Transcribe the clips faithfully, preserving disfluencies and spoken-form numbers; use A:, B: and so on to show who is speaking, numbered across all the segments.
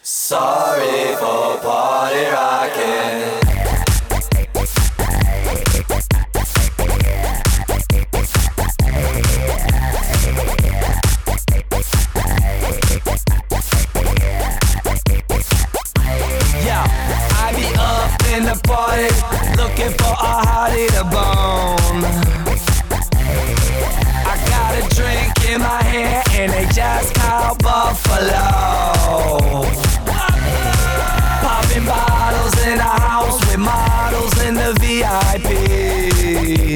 A: Sorry for party rocking. Yeah, I be up in the party, looking for a hottie to bone. I got a drink in my hand and they just called Buffalo. Popping bottles in a house with models in the V I P.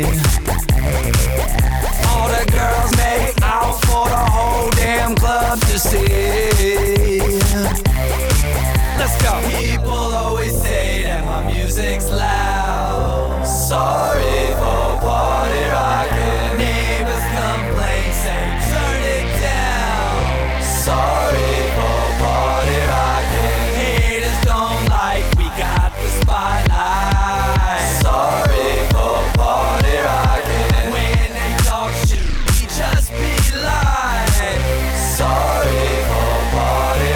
A: All the girls make out for the whole damn club to see. Let's go. People always say that my music's loud. Sorry for party rocking. Neighbors complain, say turn it down. Sorry for party rocking. Haters don't like we got the spotlight. Sorry for party rocking. When they talk shit, we just be like. Sorry for party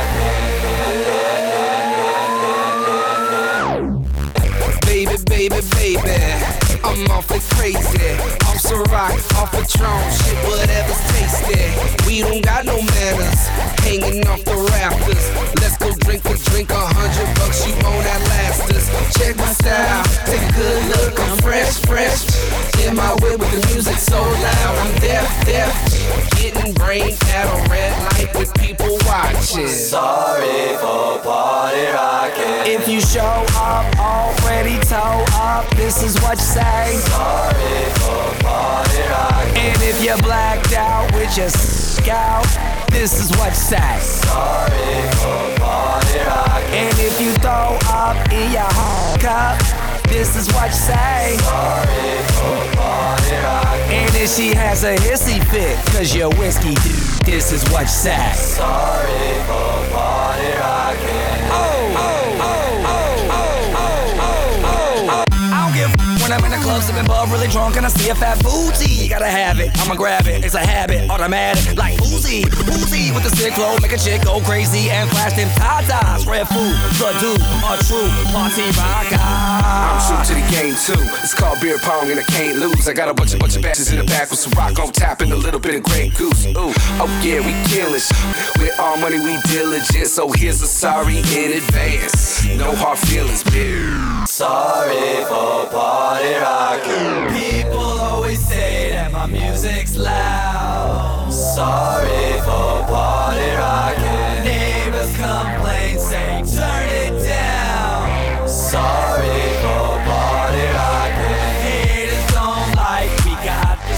A: rocking.
B: Baby, baby, baby, I'm awfully crazy. Off some rock, off a Patron, shit, whatever's tasty. We don't got no manners, hanging off the rafters. Let's go drink a drink, a hundred bucks, you own that last us. Check my style, take a good look, I'm fresh, fresh. In my whip with the music so loud, I'm deaf, deaf. Getting brain at a red light with people watching.
A: Sorry for party rocking.
C: If you show up already toe up, this is what you say.
A: Sorry for party rocking.
C: And if you're blacked out with your scout, this is what you say.
A: Sorry for party rocking.
C: And if you throw up in your home cup, this is what you say.
A: Sorry for party rocking.
C: And if she has a hissy fit, cause you're whiskey dude, this is what you say.
A: Sorry for party rocking.
C: Oh, oh, oh, oh, oh, oh, oh, oh. I don't give a when I'm in the club sipping bub, really drunk and I see a fat booty. Gotta have it, I'ma grab it, it's a habit, automatic, like Uzi, Uzi with the sick flow, make a chick go crazy and flash them tatas. Red food, the dude, a true party rocker.
B: I'm true to the game too. It's called beer pong and I can't lose. I got a bunch of bunch of batches in the back with some rock on top and a little bit of Grey Goose. Ooh, oh yeah, we killing sh- with all money we diligent. So here's a sorry in advance. No hard feelings, bitch.
A: Sorry for party rocking. People always say that my music's loud. Sorry for party rocking. Neighbors complain, say turn it down. Sorry for party rocking. Haters don't like we got the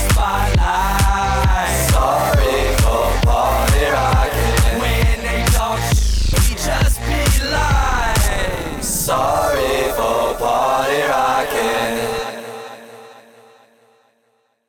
A: spotlight. Sorry for party rocking. When they talk shit, we just be like. Sorry.